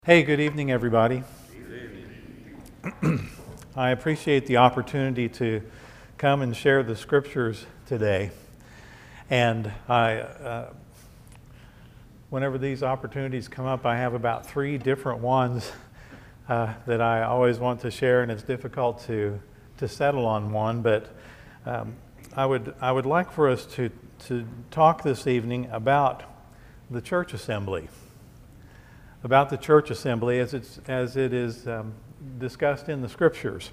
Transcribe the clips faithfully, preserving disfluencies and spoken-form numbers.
Hey, good evening, everybody. I appreciate the opportunity to come and share the scriptures today. And I, uh, whenever these opportunities come up, I have about three different ones uh, that I always want to share, and it's difficult to to settle on one. But um, I would I would like for us to to talk this evening about the church assembly. About the church assembly as it's as it is um, discussed in the scriptures.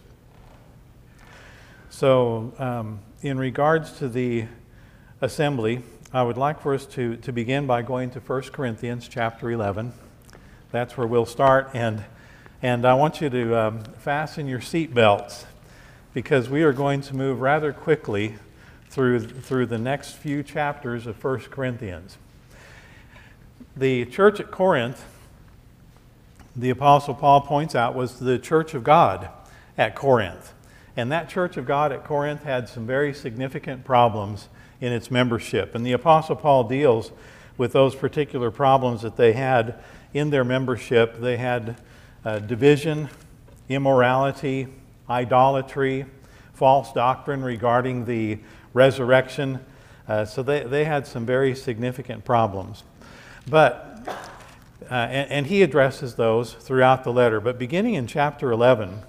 So, um, in regards to the assembly, I would like for us to to begin by going to First Corinthians chapter eleven. That's where we'll start, and and I want you to um, fasten your seat belts, because we are going to move rather quickly through through the next few chapters of First Corinthians. The church at Corinth, the Apostle Paul points out, was the church of God at Corinth. And that church of God at Corinth had some very significant problems in its membership. And the Apostle Paul deals with those particular problems that they had in their membership. They had uh, division, immorality, idolatry, false doctrine regarding the resurrection. Uh, so they, they had some very significant problems. But Uh, and, and he addresses those throughout the letter. But beginning in chapter eleven,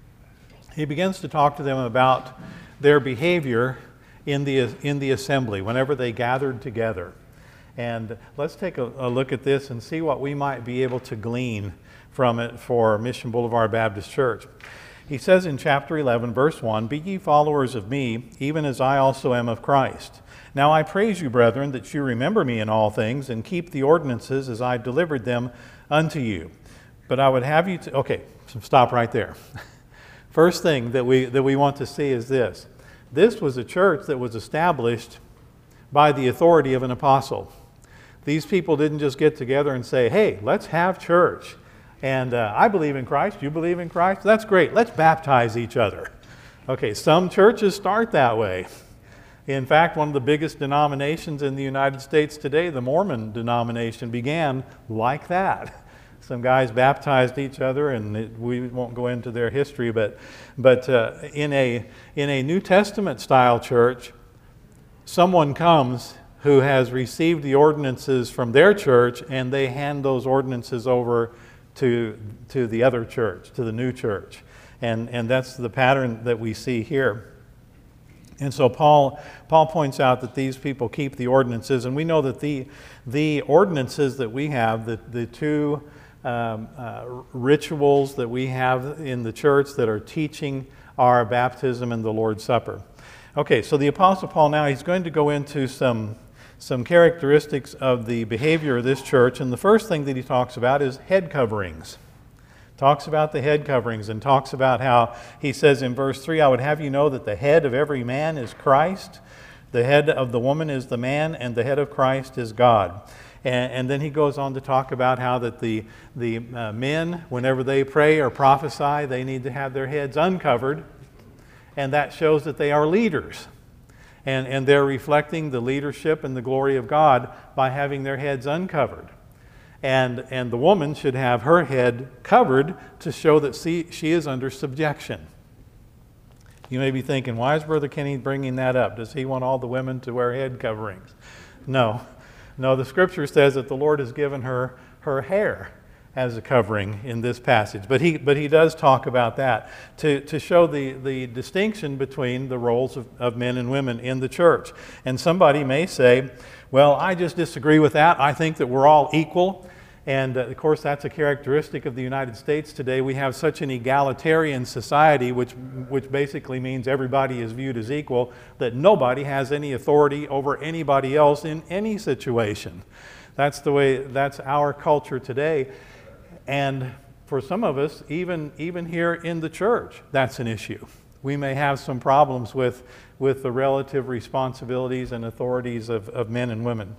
he begins to talk to them about their behavior in the in the assembly whenever they gathered together. And let's take a, a look at this and see what we might be able to glean from it for Mission Boulevard Baptist Church. He says in chapter eleven, verse one, "Be ye followers of me, even as I also am of Christ. Now I praise you, brethren, that you remember me in all things, and keep the ordinances as I delivered them unto you. But I would have you to..." Okay, so stop right there. First thing that we that we want to see is this. This was a church that was established by the authority of an apostle. These people didn't just get together and say, "Hey, let's have church. And uh, I believe in Christ, you believe in Christ? That's great. Let's baptize each other." Okay, some churches start that way. In fact, one of the biggest denominations in the United States today, the Mormon denomination, began like that. Some guys baptized each other, and it, we won't go into their history, but but uh, in a in a New Testament style church, someone comes who has received the ordinances from their church, and they hand those ordinances over to to the other church, to the new church, and and that's the pattern that we see here. And so Paul Paul points out that these people keep the ordinances, and we know that the the ordinances that we have, the the two um, uh, rituals that we have in the church that are teaching our baptism and the Lord's Supper. Okay, so the Apostle Paul now, he's going to go into some some characteristics of the behavior of this church, and the first thing that he talks about is head coverings. Talks about the head coverings and talks about how he says in verse three, "I would have you know that the head of every man is Christ, the head of the woman is the man, and the head of Christ is God." And, and then he goes on to talk about how that the, the uh, men, whenever they pray or prophesy, they need to have their heads uncovered, and that shows that they are leaders. And, and they're reflecting the leadership and the glory of God by having their heads uncovered. And, and the woman should have her head covered to show that she, she is under subjection. You may be thinking, why is Brother Kenny bringing that up? Does he want all the women to wear head coverings? No. No, the scripture says that the Lord has given her her hair as a covering in this passage. But he but he does talk about that to, to show the, the distinction between the roles of, of men and women in the church. And somebody may say, well, I just disagree with that. I think that we're all equal. And uh, of course, that's a characteristic of the United States today. We have such an egalitarian society, which which basically means everybody is viewed as equal, that nobody has any authority over anybody else in any situation. That's the way, that's our culture today. And for some of us, even even here in the church, that's an issue. We may have some problems with, with the relative responsibilities and authorities of, of men and women.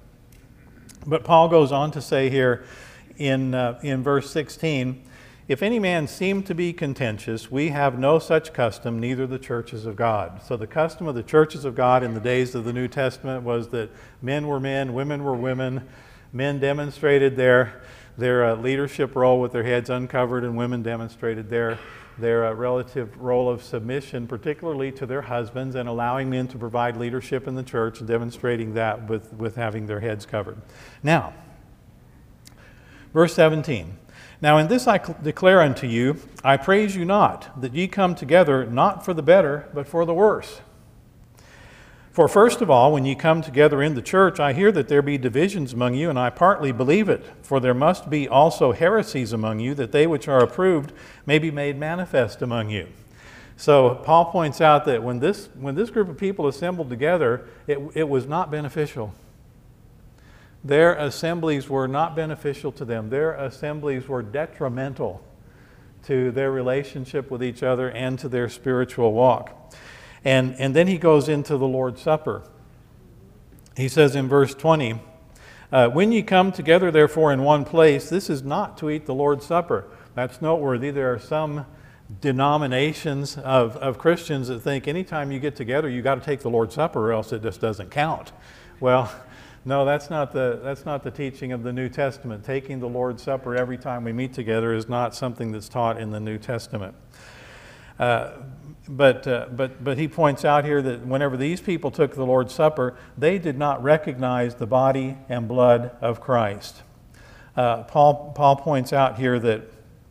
But Paul goes on to say here in, uh, in verse sixteen, "If any man seem to be contentious, we have no such custom, neither the churches of God." So the custom of the churches of God in the days of the New Testament was that men were men, women were women. Men demonstrated their their uh, leadership role with their heads uncovered, and women demonstrated their, their uh, relative role of submission, particularly to their husbands, and allowing men to provide leadership in the church and demonstrating that with, with having their heads covered. Now, verse seventeen. Now in this I declare unto you, I praise you not, that ye come together not for the better, but for the worse. For first of all, when ye come together in the church, I hear that there be divisions among you, and I partly believe it. For there must be also heresies among you, that they which are approved may be made manifest among you. So Paul points out that when this, when this group of people assembled together, it, it was not beneficial. Their assemblies were not beneficial to them. Their assemblies were detrimental to their relationship with each other and to their spiritual walk. And, and then he goes into the Lord's Supper. He says in verse twenty, uh, when ye come together therefore in one place, this is not to eat the Lord's Supper. That's noteworthy. There are some denominations of, of Christians that think anytime you get together, you got to take the Lord's Supper or else it just doesn't count. Well, no, that's not the that's not the teaching of the New Testament. Taking the Lord's Supper every time we meet together is not something that's taught in the New Testament. Uh, but uh, but but he points out here that whenever these people took the Lord's Supper, they did not recognize the body and blood of Christ. Uh, Paul Paul points out here that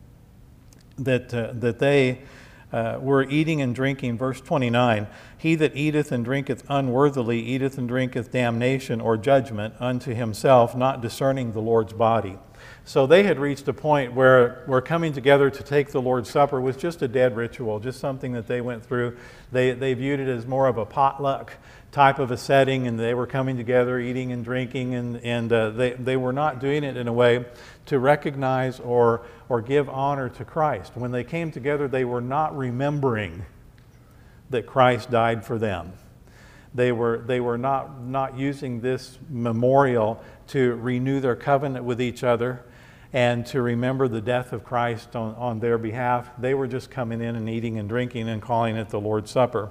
that uh, that they uh, were eating and drinking. Verse twenty-nine. He that eateth and drinketh unworthily eateth and drinketh damnation or judgment unto himself, not discerning the Lord's body. So they had reached a point where, where coming together to take the Lord's Supper was just a dead ritual, just something that they went through. They, they viewed it as more of a potluck type of a setting, and they were coming together, eating and drinking, and, and uh, they, they were not doing it in a way to recognize or, or give honor to Christ. When they came together, they were not remembering that Christ died for them. They were, they were not, not using this memorial to renew their covenant with each other and to remember the death of Christ on, on their behalf. They were just coming in and eating and drinking and calling it the Lord's Supper.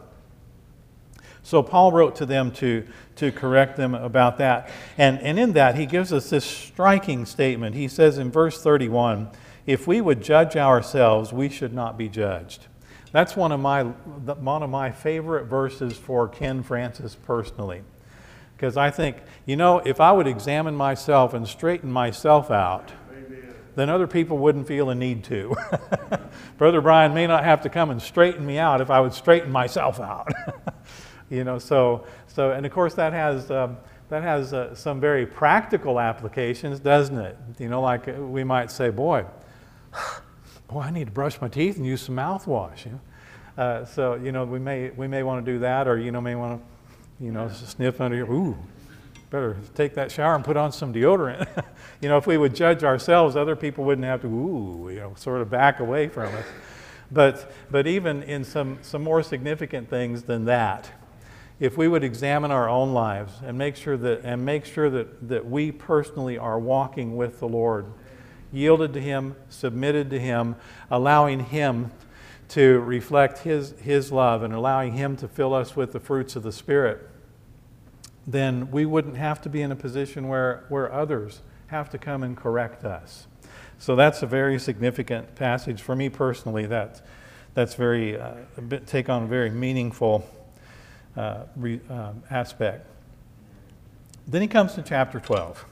So Paul wrote to them to, to correct them about that. And, and in that, he gives us this striking statement. He says in verse thirty-one, if we would judge ourselves, we should not be judged. That's one of my one of my favorite verses for Ken Francis personally. Because I think, you know, if I would examine myself and straighten myself out, Amen. Then other people wouldn't feel a need to. Brother Brian may not have to come and straighten me out if I would straighten myself out. You know, so, so and of course that has, um, that has uh, some very practical applications, doesn't it? You know, like we might say, boy, Boy, I need to brush my teeth and use some mouthwash. You know? uh, so you know we may we may want to do that, or you know may want to you know sniff under your ooh, better take that shower and put on some deodorant. You know, if we would judge ourselves, other people wouldn't have to ooh you know sort of back away from us. But but even in some some more significant things than that, if we would examine our own lives and make sure that and make sure that that we personally are walking with the Lord, yielded to Him, submitted to Him, allowing Him to reflect His, His love and allowing Him to fill us with the fruits of the Spirit, then we wouldn't have to be in a position where, where others have to come and correct us. So that's a very significant passage. For me personally, that, that's very, uh, a bit, take on a very meaningful uh, re, uh, aspect. Then he comes to chapter twelve.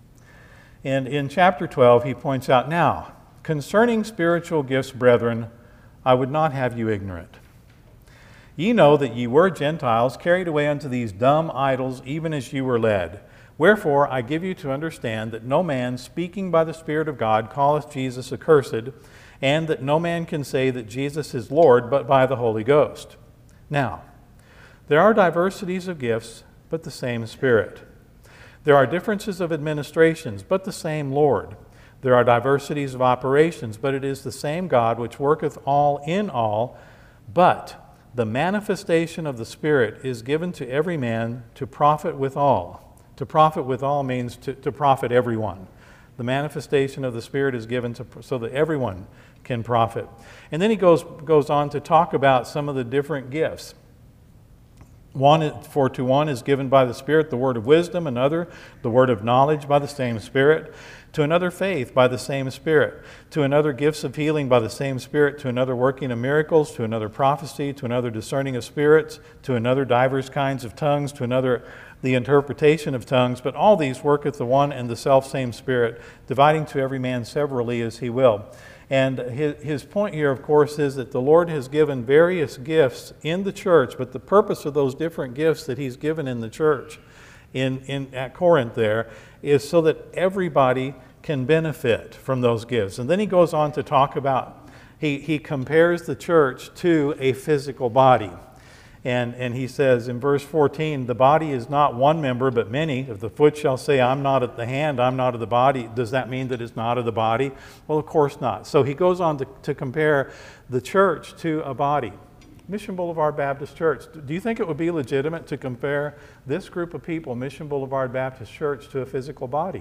And in chapter twelve, he points out, now, concerning spiritual gifts, brethren, I would not have you ignorant. Ye know that ye were Gentiles, carried away unto these dumb idols, even as ye were led. Wherefore I give you to understand that no man, speaking by the Spirit of God, calleth Jesus accursed, and that no man can say that Jesus is Lord, but by the Holy Ghost. Now, there are diversities of gifts, but the same Spirit. There are differences of administrations, but the same Lord. There are diversities of operations, but it is the same God which worketh all in all. But the manifestation of the Spirit is given to every man to profit withal. To profit withal means to, to profit everyone. The manifestation of the Spirit is given to, so that everyone can profit. And then he goes, goes on to talk about some of the different gifts. One, for to one is given by the Spirit the word of wisdom, another the word of knowledge by the same Spirit, to another faith by the same Spirit, to another gifts of healing by the same Spirit, to another working of miracles, to another prophecy, to another discerning of spirits, to another divers kinds of tongues, to another the interpretation of tongues. But all these worketh the one and the selfsame Spirit, dividing to every man severally as he will. And his, his point here, of course, is that the Lord has given various gifts in the church, but the purpose of those different gifts that he's given in the church in, in at Corinth there is so that everybody can benefit from those gifts. And then he goes on to talk about, he, he compares the church to a physical body. And, and he says in verse fourteen, the body is not one member, but many. If the foot shall say, I'm not of the hand, I'm not of the body, does that mean that it's not of the body? Well, of course not. So he goes on to, to compare the church to a body. Mission Boulevard Baptist Church. Do you think it would be legitimate to compare this group of people, Mission Boulevard Baptist Church, to a physical body?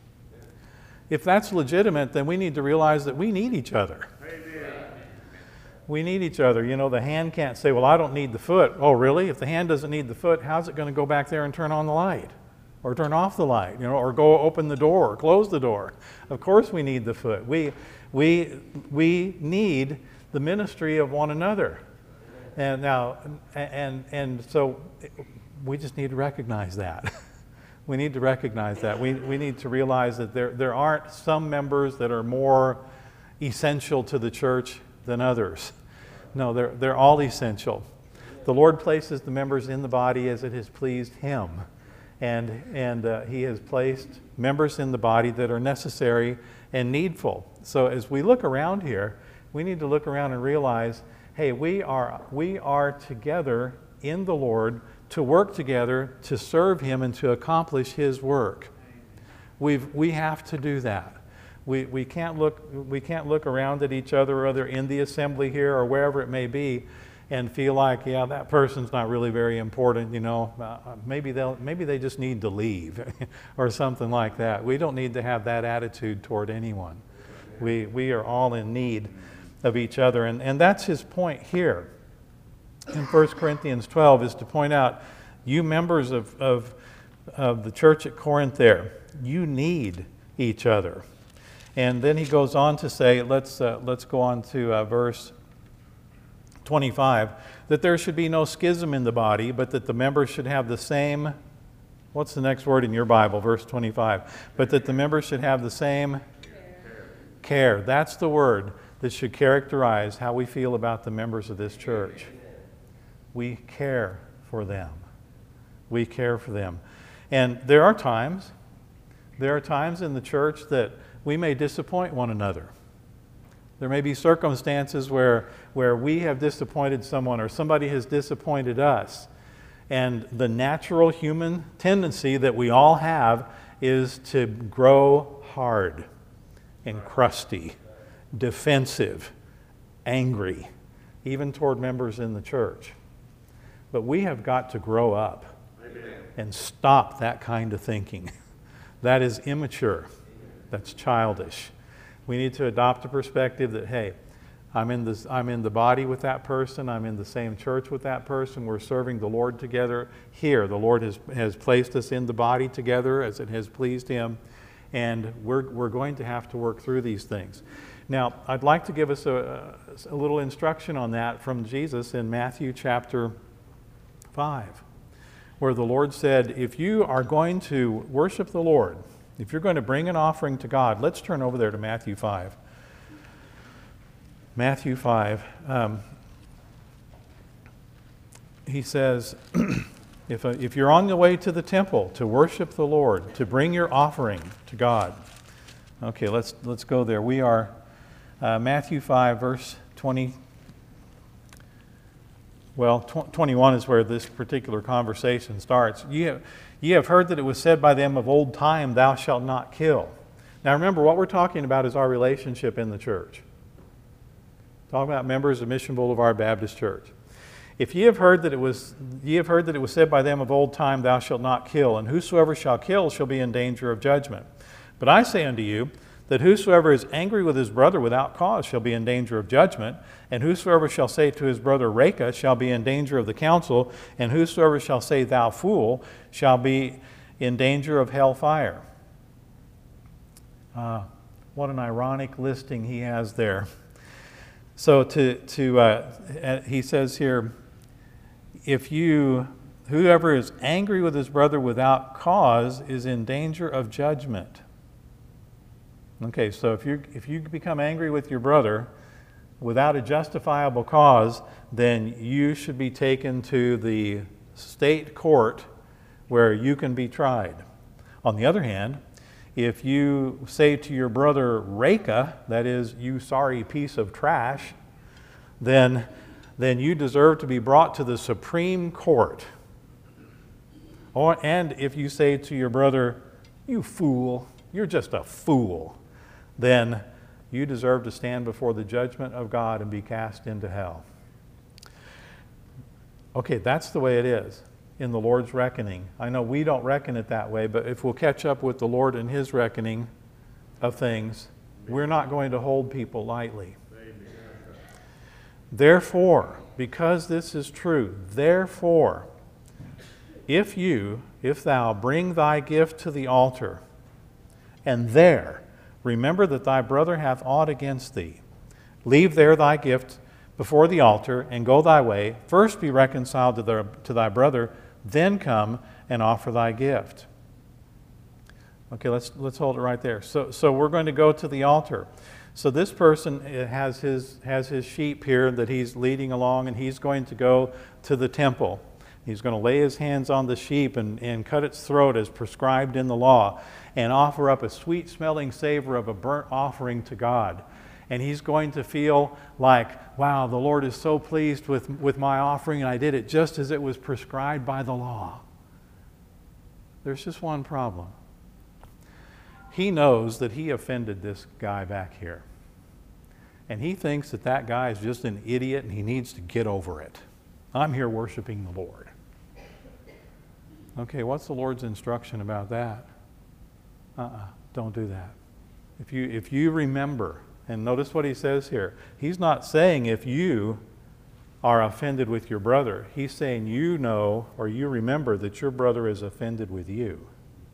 If that's legitimate, then we need to realize that we need each other. Amen. We need each other. You know, the hand can't say, well, I don't need the foot. Oh, really? If the hand doesn't need the foot, how's it going to go back there and turn on the light? Or turn off the light, you know, or go open the door or close the door? Of course we need the foot. We, we, we need the ministry of one another. And now, and, and so we just need to recognize that. We need to recognize that. We, we need to realize that there, there aren't some members that are more essential to the church than others. No, they're, they're all essential. The Lord places the members in the body as it has pleased Him. And, and uh, He has placed members in the body that are necessary and needful. So as we look around here, we need to look around and realize, hey, we are, we are together in the Lord to work together to serve Him and to accomplish His work. We've, we have to do that. We, we, can't look, we can't look around at each other, whether in the assembly here or wherever it may be, and feel like, yeah, that person's not really very important, you know, uh, maybe, they'll, maybe they just need to leave or something like that. We don't need to have that attitude toward anyone. We, we are all in need of each other, and, and that's his point here in First Corinthians twelve, is to point out, you members of, of, of the church at Corinth there, you need each other. And then he goes on to say, let's, uh, let's go on to uh, verse twenty-five, that there should be no schism in the body, but that the members should have the same, what's the next word in your Bible, verse twenty-five? But that the members should have the same care. care. That's the word that should characterize how we feel about the members of this church. We care for them. We care for them. And there are times, there are times in the church that we may disappoint one another. There may be circumstances where, where we have disappointed someone or somebody has disappointed us. And the natural human tendency that we all have is to grow hard and crusty, defensive, angry, even toward members in the church. But we have got to grow up Amen. And stop that kind of thinking. That is immature. That's childish. We need to adopt a perspective that, hey, I'm in, this, I'm in the body with that person. I'm in the same church with that person. We're serving the Lord together here. The Lord has, has placed us in the body together as it has pleased Him. And we're, we're going to have to work through these things. Now, I'd like to give us a, a little instruction on that from Jesus in Matthew chapter five, where the Lord said, if you are going to worship the Lord, if you're going to bring an offering to God, let's turn over there to Matthew five. Matthew five. Um, he says, if, uh, if you're on the way to the temple to worship the Lord, to bring your offering to God. Okay, let's, let's go there. We are uh, Matthew five, verse twenty. Well, tw- twenty-one is where this particular conversation starts. You have, Ye have heard that it was said by them of old time, thou shalt not kill. Now remember, what we're talking about is our relationship in the church. Talking about members of Mission Boulevard Baptist Church. If ye have heard that it was ye have heard that it was said by them of old time, thou shalt not kill, and whosoever shall kill shall be in danger of judgment. But I say unto you, that whosoever is angry with his brother without cause shall be in danger of judgment, and whosoever shall say to his brother Reka shall be in danger of the council, and whosoever shall say thou fool shall be in danger of hell fire. Uh, what an ironic listing he has there. So to, to uh, he says here, if you, whoever is angry with his brother without cause is in danger of judgment. Okay, so if you if you become angry with your brother without a justifiable cause, then you should be taken to the state court where you can be tried. On the other hand, if you say to your brother Reka, that is, you sorry piece of trash, then, then you deserve to be brought to the Supreme Court. Or, and if you say to your brother, you fool, you're just a fool, then you deserve to stand before the judgment of God and be cast into hell. Okay, that's the way it is in the Lord's reckoning. I know we don't reckon it that way, but if we'll catch up with the Lord in His reckoning of things, we're not going to hold people lightly. Therefore, because this is true, therefore, if you, if thou bring thy gift to the altar, and there remember that thy brother hath aught against thee, leave there thy gift before the altar, and go thy way. First be reconciled to, the, to thy brother, then come and offer thy gift. Okay, let's, let's hold it right there. So, so we're going to go to the altar. So this person has his, has his sheep here that he's leading along, and he's going to go to the temple. He's going to lay his hands on the sheep and, and cut its throat as prescribed in the law, and offer up a sweet-smelling savor of a burnt offering to God. And he's going to feel like, wow, the Lord is so pleased with, with my offering, and I did it just as it was prescribed by the law. There's just one problem. He knows that he offended this guy back here. And he thinks that that guy is just an idiot and he needs to get over it. I'm here worshiping the Lord. Okay, what's the Lord's instruction about that? Uh-uh, don't do that. If you, if you remember, and notice what he says here. He's not saying if you are offended with your brother. He's saying you know or you remember that your brother is offended with you.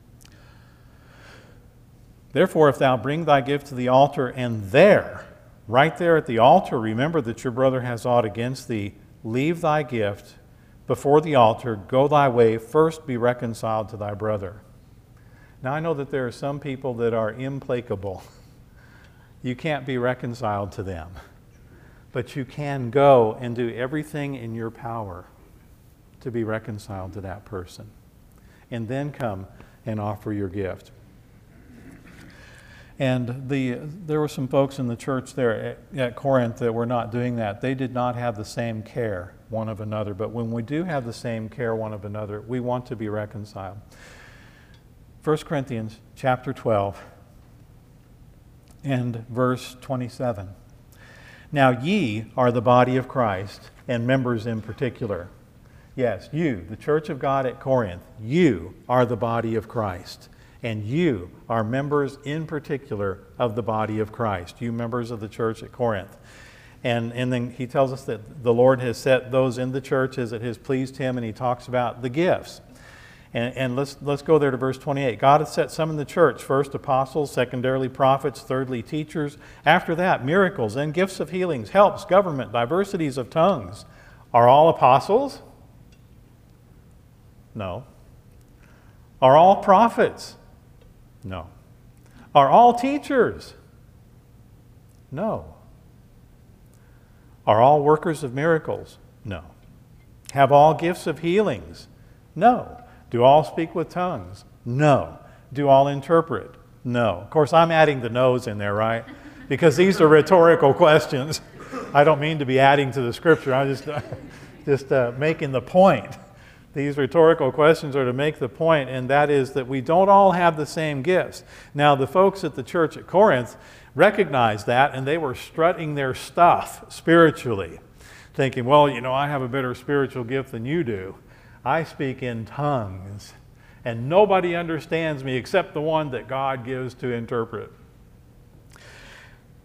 Therefore, if thou bring thy gift to the altar, and there, right there at the altar, remember that your brother has aught against thee, leave thy gift before the altar, go thy way, first be reconciled to thy brother. Now I know that there are some people that are implacable. You can't be reconciled to them. But you can go and do everything in your power to be reconciled to that person. And then come and offer your gift. And the, there were some folks in the church there at, at Corinth that were not doing that. They did not have the same care one of another. But when we do have the same care one of another, we want to be reconciled. First Corinthians chapter twelve and verse twenty-seven. Now ye are the body of Christ, and members in particular. Yes, you, the church of God at Corinth, you are the body of Christ. And you are members in particular of the body of Christ, you members of the church at Corinth. And, and then he tells us that the Lord has set those in the church as it has pleased him, and he talks about the gifts. And, and let's, let's go there to verse twenty-eight. God hath set some in the church, first apostles, secondarily prophets, thirdly teachers. After that, miracles and gifts of healings, helps, government, diversities of tongues. Are all apostles? No. Are all prophets? No. Are all teachers? No. Are all workers of miracles? No. Have all gifts of healings? No. Do all speak with tongues? No. Do all interpret? No. Of course, I'm adding the no's in there, right? Because these are rhetorical questions. I don't mean to be adding to the scripture. I'm just, just uh, making the point. These rhetorical questions are to make the point, and that is that we don't all have the same gifts. Now, the folks at the church at Corinth recognized that, and they were strutting their stuff spiritually, thinking, well, you know, I have a better spiritual gift than you do. I speak in tongues, and nobody understands me except the one that God gives to interpret.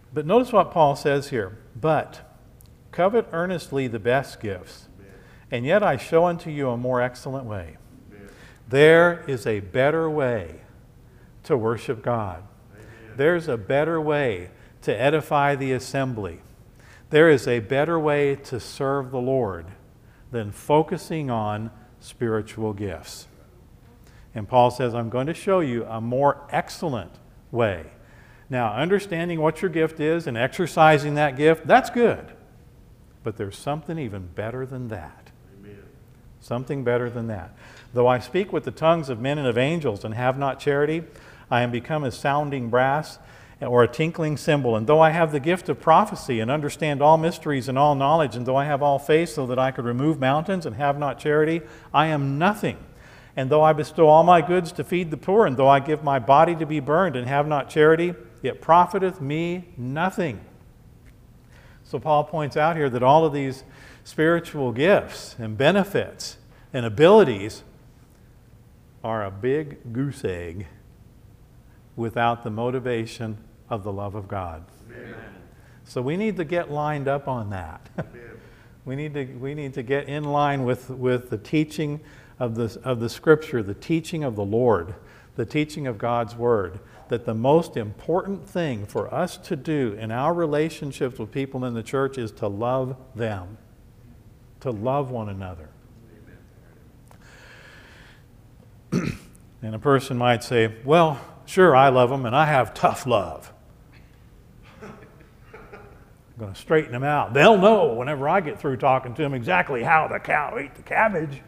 But notice what Paul says here. But covet earnestly the best gifts, and yet I show unto you a more excellent way. There is a better way to worship God. There's a better way to edify the assembly. There is a better way to serve the Lord than focusing on spiritual gifts. And Paul says, I'm going to show you a more excellent way. Now, understanding what your gift is and exercising that gift, that's good. But there's something even better than that. Amen. Something better than that. Though I speak with the tongues of men and of angels and have not charity, I am become as sounding brass or a tinkling cymbal. And though I have the gift of prophecy and understand all mysteries and all knowledge, and though I have all faith so that I could remove mountains and have not charity, I am nothing. And though I bestow all my goods to feed the poor, and though I give my body to be burned and have not charity, it profiteth me nothing. So Paul points out here that all of these spiritual gifts and benefits and abilities are a big goose egg without the motivation of the love of God. Amen. So we need to get lined up on that. we need to we need to get in line with, with the teaching of the, of the Scripture, the teaching of the Lord, the teaching of God's Word, that the most important thing for us to do in our relationships with people in the church is to love them, to love one another. And a person might say, well, sure, I love them, and I have tough love. I'm going to straighten them out. They'll know whenever I get through talking to them exactly how the cow ate the cabbage.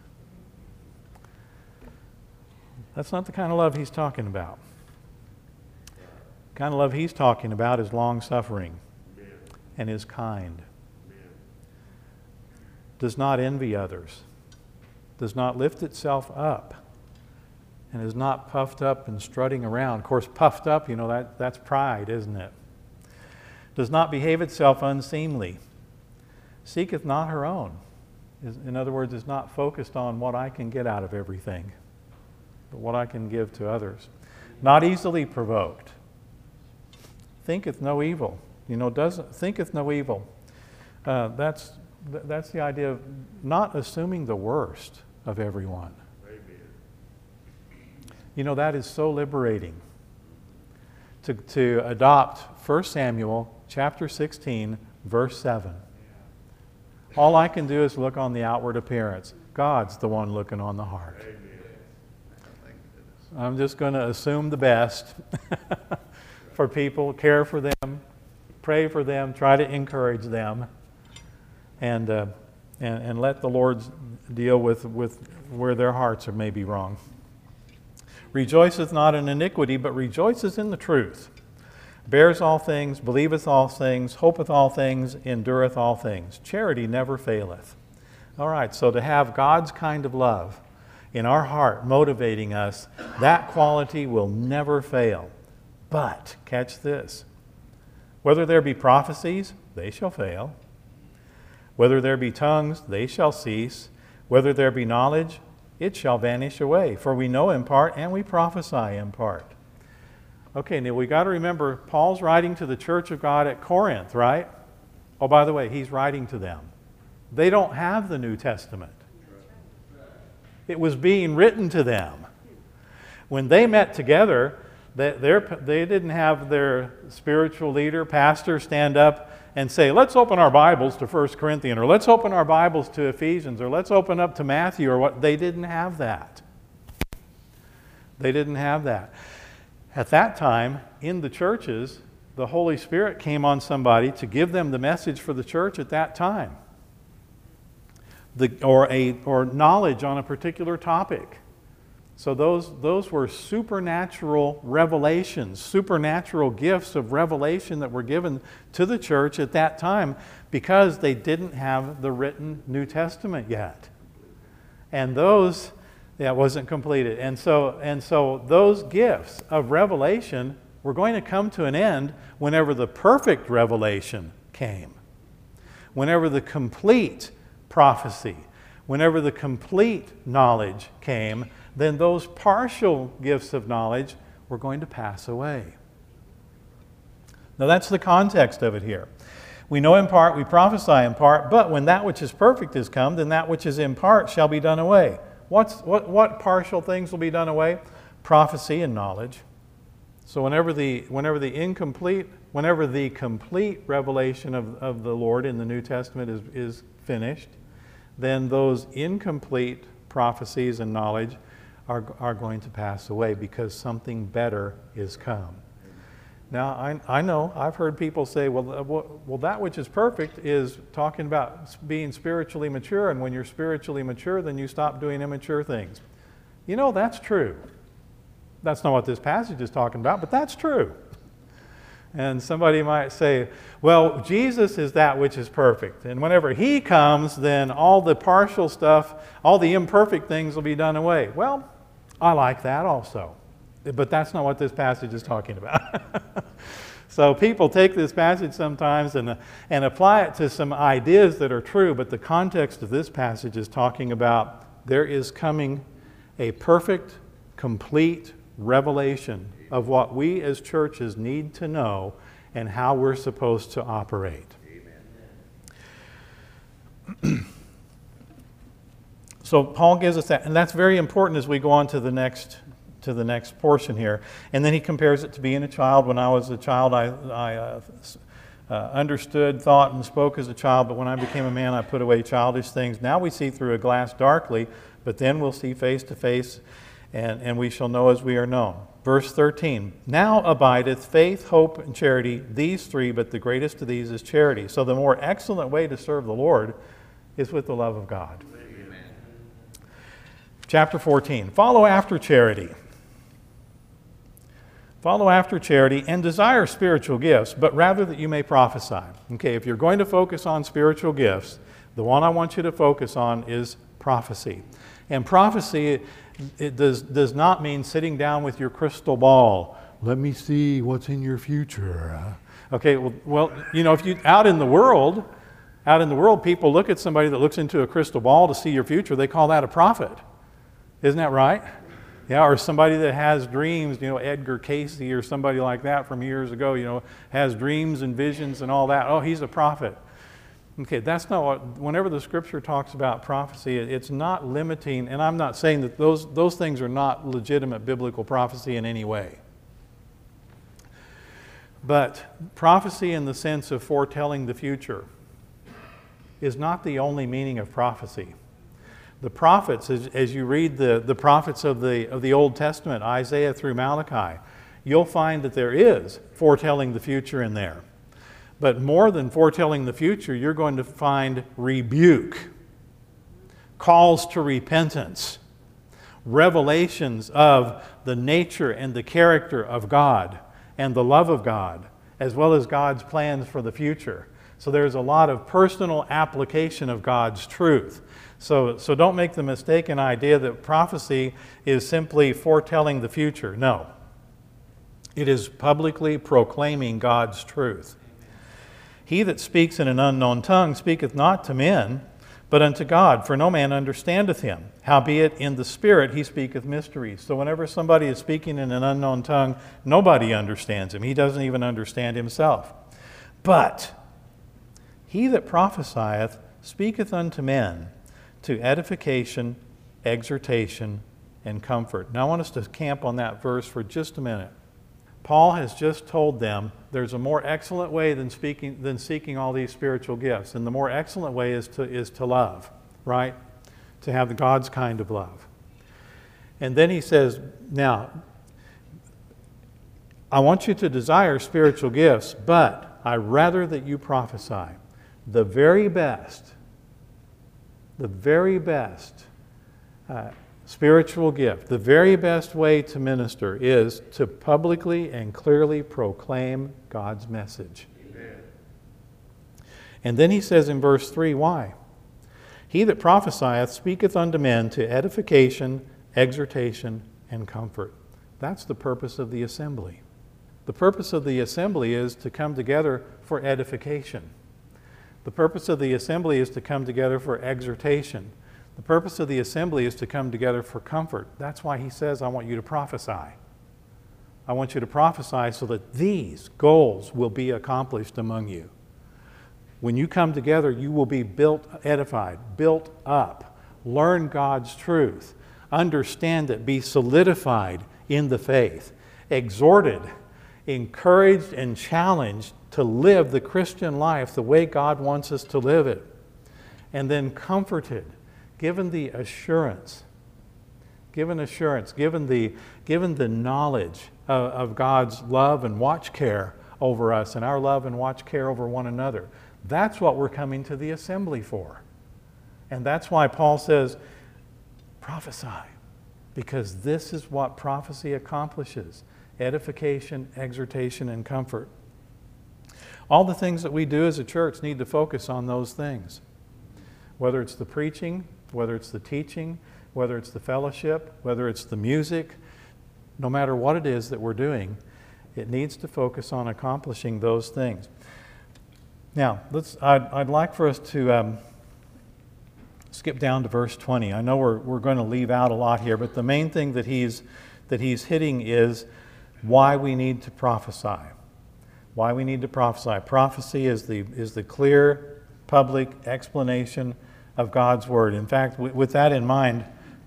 That's not the kind of love he's talking about. The kind of love he's talking about is long-suffering and is kind. Does not envy others. Does not lift itself up. And is not puffed up and strutting around. Of course, puffed up, you know, that, that's pride, isn't it? Does not behave itself unseemly. Seeketh not her own. Is, in other words, is not focused on what I can get out of everything, but what I can give to others. Not easily provoked. Thinketh no evil. You know, doesn't thinketh no evil. Uh, that's that's the idea of not assuming the worst of everyone. You know, that is so liberating to, to adopt First Samuel chapter sixteen, verse seven. All I can do is look on the outward appearance. God's the one looking on the heart. I'm just going to assume the best for people, care for them, pray for them, try to encourage them, and, uh, and, and let the Lord deal with, with where their hearts are maybe wrong. Rejoiceth not in iniquity, but rejoiceth in the truth. Bears all things, believeth all things, hopeth all things, endureth all things. Charity never faileth. All right, so to have God's kind of love in our heart motivating us, that quality will never fail. But, catch this, whether there be prophecies, they shall fail. Whether there be tongues, they shall cease. Whether there be knowledge, it shall vanish away. For we know in part and we prophesy in part. Okay, now we got to remember, Paul's writing to the church of God at Corinth, right? Oh, by the way, he's writing to them. They don't have the New Testament. It was being written to them. When they met together, they, they didn't have their spiritual leader, pastor, stand up and say, let's open our Bibles to First Corinthians, or let's open our Bibles to Ephesians, or let's open up to Matthew, or what. They didn't have that. They didn't have that. At that time, in the churches, the Holy Spirit came on somebody to give them the message for the church at that time. The, or, a, or knowledge on a particular topic. So those, those were supernatural revelations, supernatural gifts of revelation that were given to the church at that time because they didn't have the written New Testament yet. And those, yeah, wasn't completed. And so, and so those gifts of revelation were going to come to an end whenever the perfect revelation came. Whenever the complete prophecy, whenever the complete knowledge came, then those partial gifts of knowledge were going to pass away. Now that's the context of it here. We know in part, we prophesy in part, but when that which is perfect is come, then that which is in part shall be done away. What's, what, what partial things will be done away? Prophecy and knowledge. So whenever the, whenever the incomplete, whenever the complete revelation of, of the Lord in the New Testament is, is finished, then those incomplete prophecies and knowledge are, are going to pass away because something better is come. Now, I, I know, I've heard people say, well, well, that which is perfect is talking about being spiritually mature, and when you're spiritually mature, then you stop doing immature things. You know, that's true. That's not what this passage is talking about, but that's true. And somebody might say, well, Jesus is that which is perfect, and whenever He comes, then all the partial stuff, all the imperfect things will be done away. Well, I like that also. But that's not what this passage is talking about. So people take this passage sometimes and, uh, and apply it to some ideas that are true, but the context of this passage is talking about there is coming a perfect, complete revelation of what we as churches need to know and how we're supposed to operate. Amen. So Paul gives us that, and that's very important as we go on to the next to the next portion here. And then he compares it to being a child. When I was a child, I, I uh, uh, understood, thought, and spoke as a child, but when I became a man, I put away childish things. Now we see through a glass darkly, but then we'll see face to face, and, and we shall know as we are known. Verse thirteen, now abideth faith, hope, and charity, these three, but the greatest of these is charity. So the more excellent way to serve the Lord is with the love of God. Amen. Chapter fourteen, follow after charity. Follow after charity and desire spiritual gifts, but rather that you may prophesy. Okay, if you're going to focus on spiritual gifts, the one I want you to focus on is prophecy. And prophecy, it does, does not mean sitting down with your crystal ball. Let me see what's in your future. Okay, well, well, you know, if you out in the world, out in the world, people look at somebody that looks into a crystal ball to see your future. They call that a prophet. Isn't that right? Yeah, or somebody that has dreams, you know, Edgar Cayce or somebody like that from years ago, you know, has dreams and visions and all that. Oh, he's a prophet. Okay, that's not what, whenever the Scripture talks about prophecy, it's not limiting, and I'm not saying that those, those things are not legitimate biblical prophecy in any way. But prophecy in the sense of foretelling the future is not the only meaning of prophecy. The prophets, as, as you read the, the prophets of the, of the Old Testament, Isaiah through Malachi, you'll find that there is foretelling the future in there. But more than foretelling the future, you're going to find rebuke, calls to repentance, revelations of the nature and the character of God and the love of God, as well as God's plans for the future. So there's a lot of personal application of God's truth. So, so don't make the mistaken idea that prophecy is simply foretelling the future. No. It is publicly proclaiming God's truth. He that speaks in an unknown tongue speaketh not to men, but unto God, for no man understandeth him. Howbeit in the Spirit he speaketh mysteries. So whenever somebody is speaking in an unknown tongue, nobody understands him. He doesn't even understand himself. But he that prophesieth speaketh unto men, to edification, exhortation, and comfort. Now I want us to camp on that verse for just a minute. Paul has just told them there's a more excellent way than speaking than seeking all these spiritual gifts. And the more excellent way is to is to love, right? To have God's kind of love. And then he says, now, I want you to desire spiritual gifts, but I rather that you prophesy. The very best The very best uh, spiritual gift, the very best way to minister is to publicly and clearly proclaim God's message. Amen. And then he says in verse three, why? He that prophesieth speaketh unto men to edification, exhortation, and comfort. That's the purpose of the assembly. The purpose of the assembly is to come together for edification. The purpose of the assembly is to come together for exhortation. The purpose of the assembly is to come together for comfort. That's why he says, I want you to prophesy. I want you to prophesy so that these goals will be accomplished among you. When you come together, you will be built, edified, built up, learn God's truth, understand it, be solidified in the faith, exhorted, encouraged, and challenged to live the Christian life the way God wants us to live it, and then comforted, given the assurance, given assurance, given the, given the knowledge of, of God's love and watch care over us and our love and watch care over one another. That's what we're coming to the assembly for. And that's why Paul says, prophesy, because this is what prophecy accomplishes: edification, exhortation, and comfort. All the things that we do as a church need to focus on those things. Whether it's the preaching, whether it's the teaching, whether it's the fellowship, whether it's the music, no matter what it is that we're doing, it needs to focus on accomplishing those things. Now, let's, I'd, I'd like for us to um, skip down to verse twenty. I know we're, we're going to leave out a lot here, but the main thing that he's, that he's hitting is why we need to prophesy. Why we need to prophesy. Prophecy is the, is the clear, public explanation of God's Word. In fact, w- with that in mind,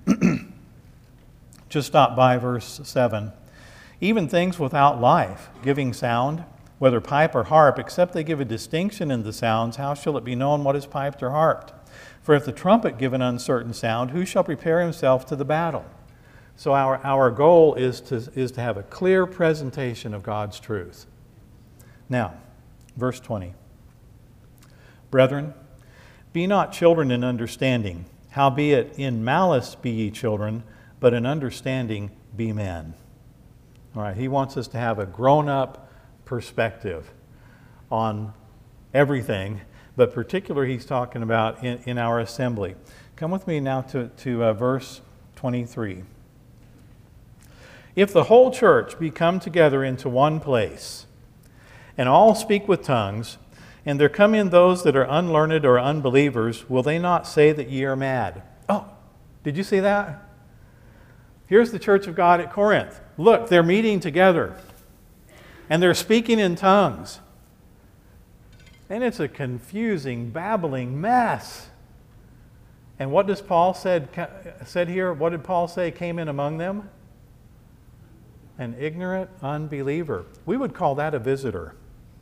just stop by verse seven. Even things without life, giving sound, whether pipe or harp, except they give a distinction in the sounds, how shall it be known what is piped or harped? For if the trumpet give an uncertain sound, who shall prepare himself to the battle? So our, our goal is to, is to have a clear presentation of God's truth. Now, verse twenty. Brethren, be not children in understanding, howbeit in malice be ye children, but in understanding be men. All right, he wants us to have a grown-up perspective on everything, but particularly he's talking about in, in our assembly. Come with me now to, to uh, verse twenty-three. If the whole church be come together into one place, and all speak with tongues, and there come in those that are unlearned or unbelievers, will they not say that ye are mad? Oh, did you see that? Here's the church of God at Corinth. Look, they're meeting together, and they're speaking in tongues. And it's a confusing, babbling mess. And what does Paul said, said here? What did Paul say came in among them? An ignorant unbeliever. We would call that a visitor.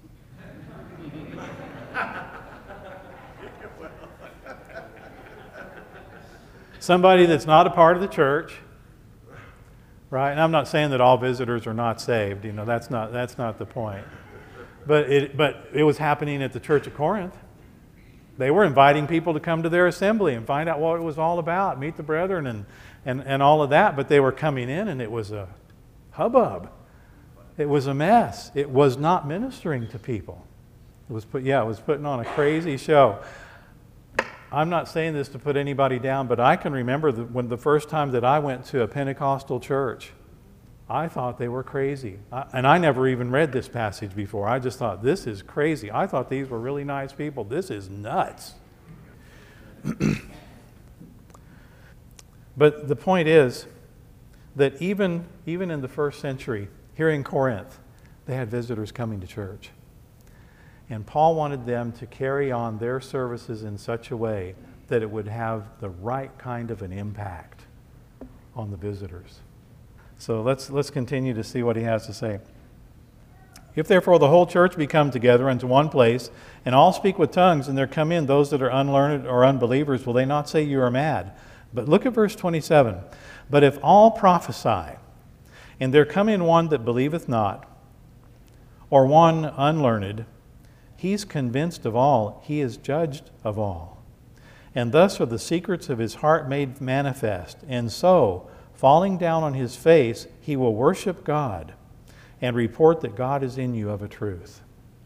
Somebody that's not a part of the church, right? And I'm not saying that all visitors are not saved. You know, that's not that's not the point. But it but it was happening at the church of Corinth. They were inviting people to come to their assembly and find out what it was all about, meet the brethren and and, and all of that. But they were coming in and it was a hubbub. It was a mess. It was not ministering to people. It was put yeah, it was putting on a crazy show. I'm not saying this to put anybody down, but I can remember the, when the first time that I went to a Pentecostal church, I thought they were crazy. I, and I never even read this passage before. I just thought, this is crazy. I thought these were really nice people. This is nuts. But the point is that even, even in the first century, here in Corinth, they had visitors coming to church. And Paul wanted them to carry on their services in such a way that it would have the right kind of an impact on the visitors. So let's, let's continue to see what he has to say. If therefore the whole church be come together unto one place, and all speak with tongues, and there come in those that are unlearned or unbelievers, will they not say you are mad? But look at verse twenty-seven. But if all prophesy, and there come in one that believeth not, or one unlearned, he's convinced of all, he is judged of all. And thus are the secrets of his heart made manifest. And so, falling down on his face, he will worship God and report that God is in you of a truth.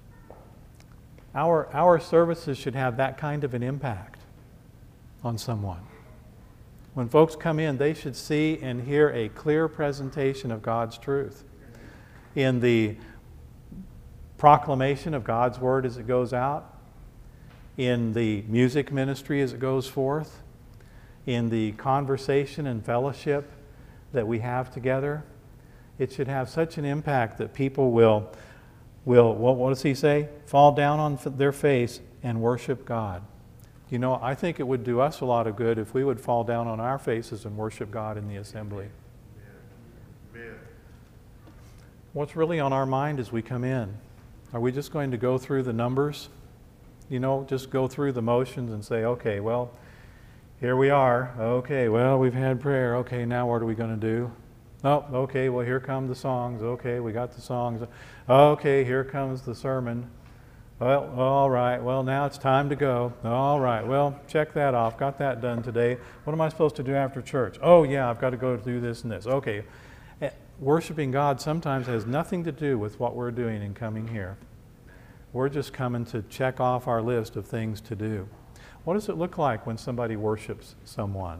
Our, our services should have that kind of an impact on someone. When folks come in, they should see and hear a clear presentation of God's truth. In the proclamation of God's Word as it goes out, in the music ministry as it goes forth, in the conversation and fellowship that we have together, It should have such an impact that people will, will what, what does he say? Fall down on their face and worship God. You know, I think it would do us a lot of good if we would fall down on our faces and worship God in the assembly. Amen. What's really on our mind as we come in? Are we just going to go through the numbers? You know, just go through the motions and say, okay, well, here we are. Okay, well, we've had prayer. Okay, now what are we going to do? Oh, okay, well, here come the songs. Okay, we got the songs. Okay, here comes the sermon. Well, all right, well, now it's time to go. All right, well, check that off. Got that done today. What am I supposed to do after church? Oh, yeah, I've got to go do this and this. Okay. Worshiping God sometimes has nothing to do with what we're doing in coming here. We're just coming to check off our list of things to do. What does it look like when somebody worships someone?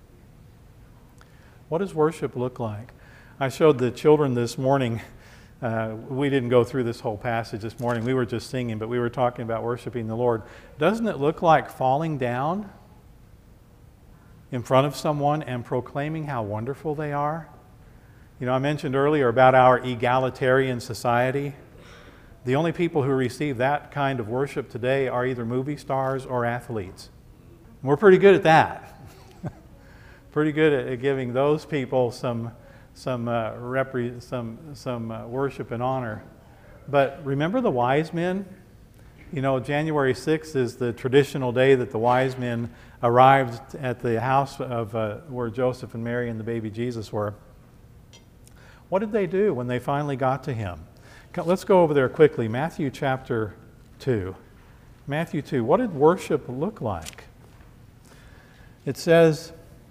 What does worship look like? I showed the children this morning. Uh, we didn't go through this whole passage this morning. We were just singing, but we were talking about worshiping the Lord. Doesn't it look like falling down in front of someone and proclaiming how wonderful they are? You know, I mentioned earlier about our egalitarian society. The only people who receive that kind of worship today are either movie stars or athletes. And we're pretty good at that. Pretty good at giving those people some some uh, repre- some some uh, worship and honor. But remember the wise men? You know, January sixth is the traditional day that the wise men arrived at the house of uh, where Joseph and Mary and the baby Jesus were. What did they do when they finally got to him? Let's go over there quickly. Matthew chapter two. Matthew two. What did worship look like? It says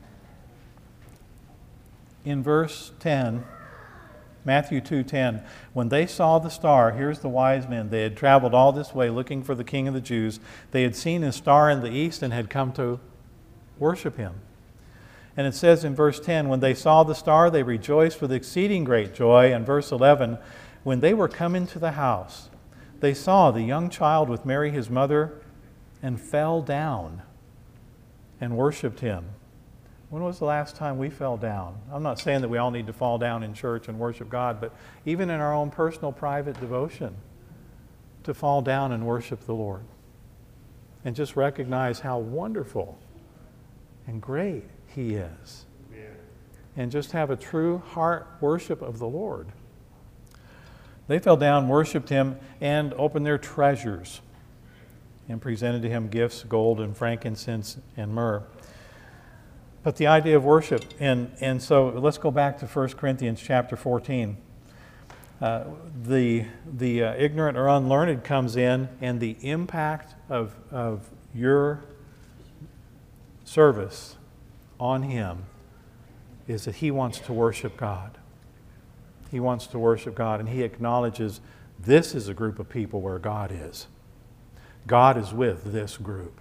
in verse ten, Matthew two ten, when they saw the star, here's the wise men. They had traveled all this way looking for the King of the Jews. They had seen his star in the east and had come to worship him. And it says in verse ten, when they saw the star, they rejoiced with exceeding great joy. And verse eleven, when they were come into the house, they saw the young child with Mary his mother and fell down and worshiped him. When was the last time we fell down? I'm not saying that we all need to fall down in church and worship God, but even in our own personal private devotion, to fall down and worship the Lord. And just recognize how wonderful and great He is. Amen. And just have a true heart worship of the Lord. They fell down, worshiped Him, and opened their treasures and presented to Him gifts, gold and frankincense and myrrh. But the idea of worship, and, and so let's go back to First Corinthians chapter fourteen. Uh, the the uh, ignorant or unlearned comes in, and the impact of, of your service on him is that he wants to worship God. He wants to worship God, and he acknowledges this is a group of people where God is. God is with this group.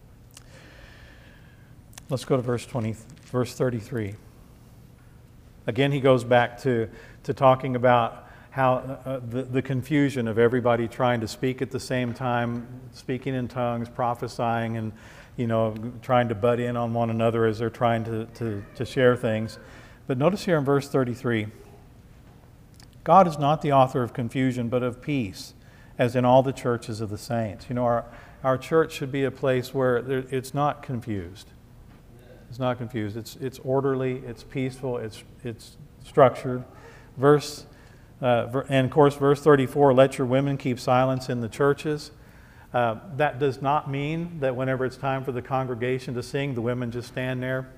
Let's go to verse twenty, verse thirty-three. Again, he goes back to, to talking about how uh, the, the confusion of everybody trying to speak at the same time, speaking in tongues, prophesying, and you know, trying to butt in on one another as they're trying to, to, to share things. But notice here in verse thirty-three, God is not the author of confusion, but of peace, as in all the churches of the saints. You know, our, our church should be a place where there, it's not confused. It's not confused. It's it's orderly. It's peaceful. It's it's structured. Verse uh, ver, and of course, verse thirty-four. Let your women keep silence in the churches. Uh, that does not mean that whenever it's time for the congregation to sing, the women just stand there,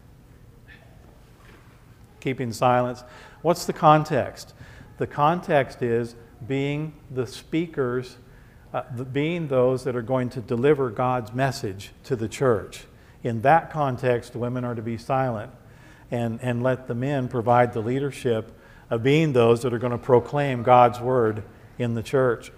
keeping silence. What's the context? The context is being the speakers, uh, the, being those that are going to deliver God's message to the church. In that context, women are to be silent and, and let the men provide the leadership of being those that are going to proclaim God's word in the church.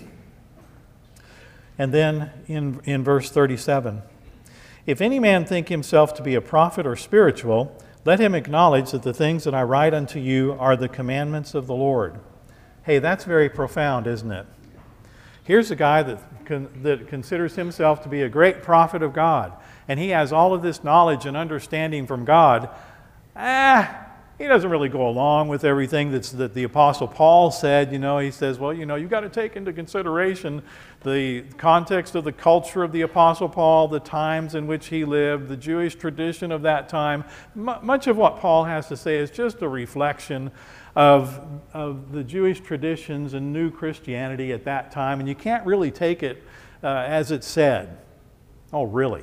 And then in, in verse thirty-seven, if any man think himself to be a prophet or spiritual, let him acknowledge that the things that I write unto you are the commandments of the Lord. Hey, that's very profound, isn't it? Here's a guy that, con, that considers himself to be a great prophet of God, and he has all of this knowledge and understanding from God. Ah, he doesn't really go along with everything that's, that the Apostle Paul said. You know, he says, well, you know, you've got to take into consideration the context of the culture of the Apostle Paul, the times in which he lived, the Jewish tradition of that time. M- much of what Paul has to say is just a reflection of, of the Jewish traditions and new Christianity at that time, and you can't really take it uh, as it's said. Oh, really?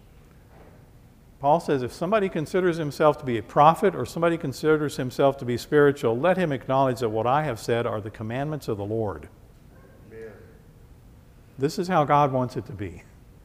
Paul says if somebody considers himself to be a prophet or somebody considers himself to be spiritual, let him acknowledge that what I have said are the commandments of the Lord. Amen. This is how God wants it to be.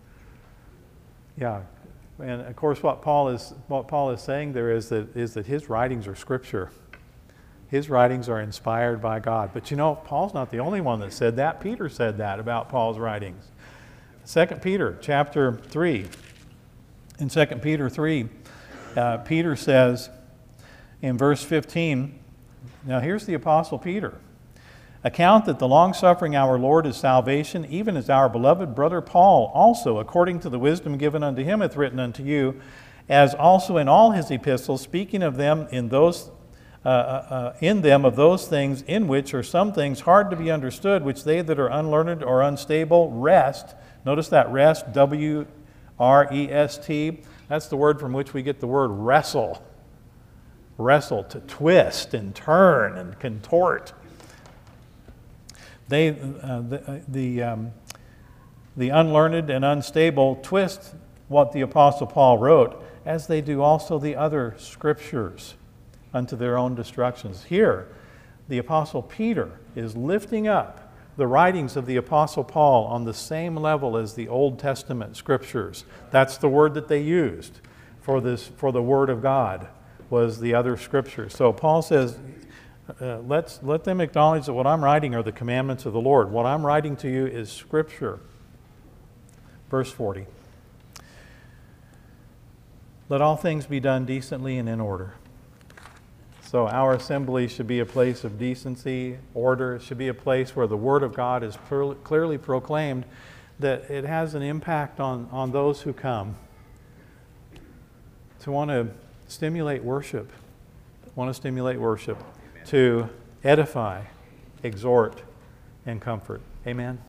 Yeah. And of course what Paul is what Paul is saying there is that is that his writings are scripture. His writings are inspired by God. But you know, Paul's not the only one that said that. Peter said that about Paul's writings. Second Peter chapter three. In Second Peter three, uh, Peter says in verse fifteen, now here's the Apostle Peter. Account that the long-suffering our Lord is salvation, even as our beloved brother Paul also, according to the wisdom given unto him, hath written unto you, as also in all his epistles, speaking of them in those Uh, uh, uh, in them of those things in which are some things hard to be understood, which they that are unlearned or unstable rest. Notice that rest, W R E S T. That's the word from which we get the word wrestle. Wrestle, to twist and turn and contort. They, uh, the, uh, the, um, the unlearned and unstable twist what the Apostle Paul wrote, as they do also the other scriptures, unto their own destructions. Here, the Apostle Peter is lifting up the writings of the Apostle Paul on the same level as the Old Testament scriptures. That's the word that they used for this, for the Word of God, was the other scriptures. So Paul says, uh, let's let them acknowledge that what I'm writing are the commandments of the Lord. What I'm writing to you is scripture. Verse forty. Let all things be done decently and in order. So our assembly should be a place of decency, order. It should be a place where the Word of God is clearly proclaimed, that it has an impact on, on those who come. To want to stimulate worship, want to stimulate worship, Amen. To edify, exhort, and comfort. Amen.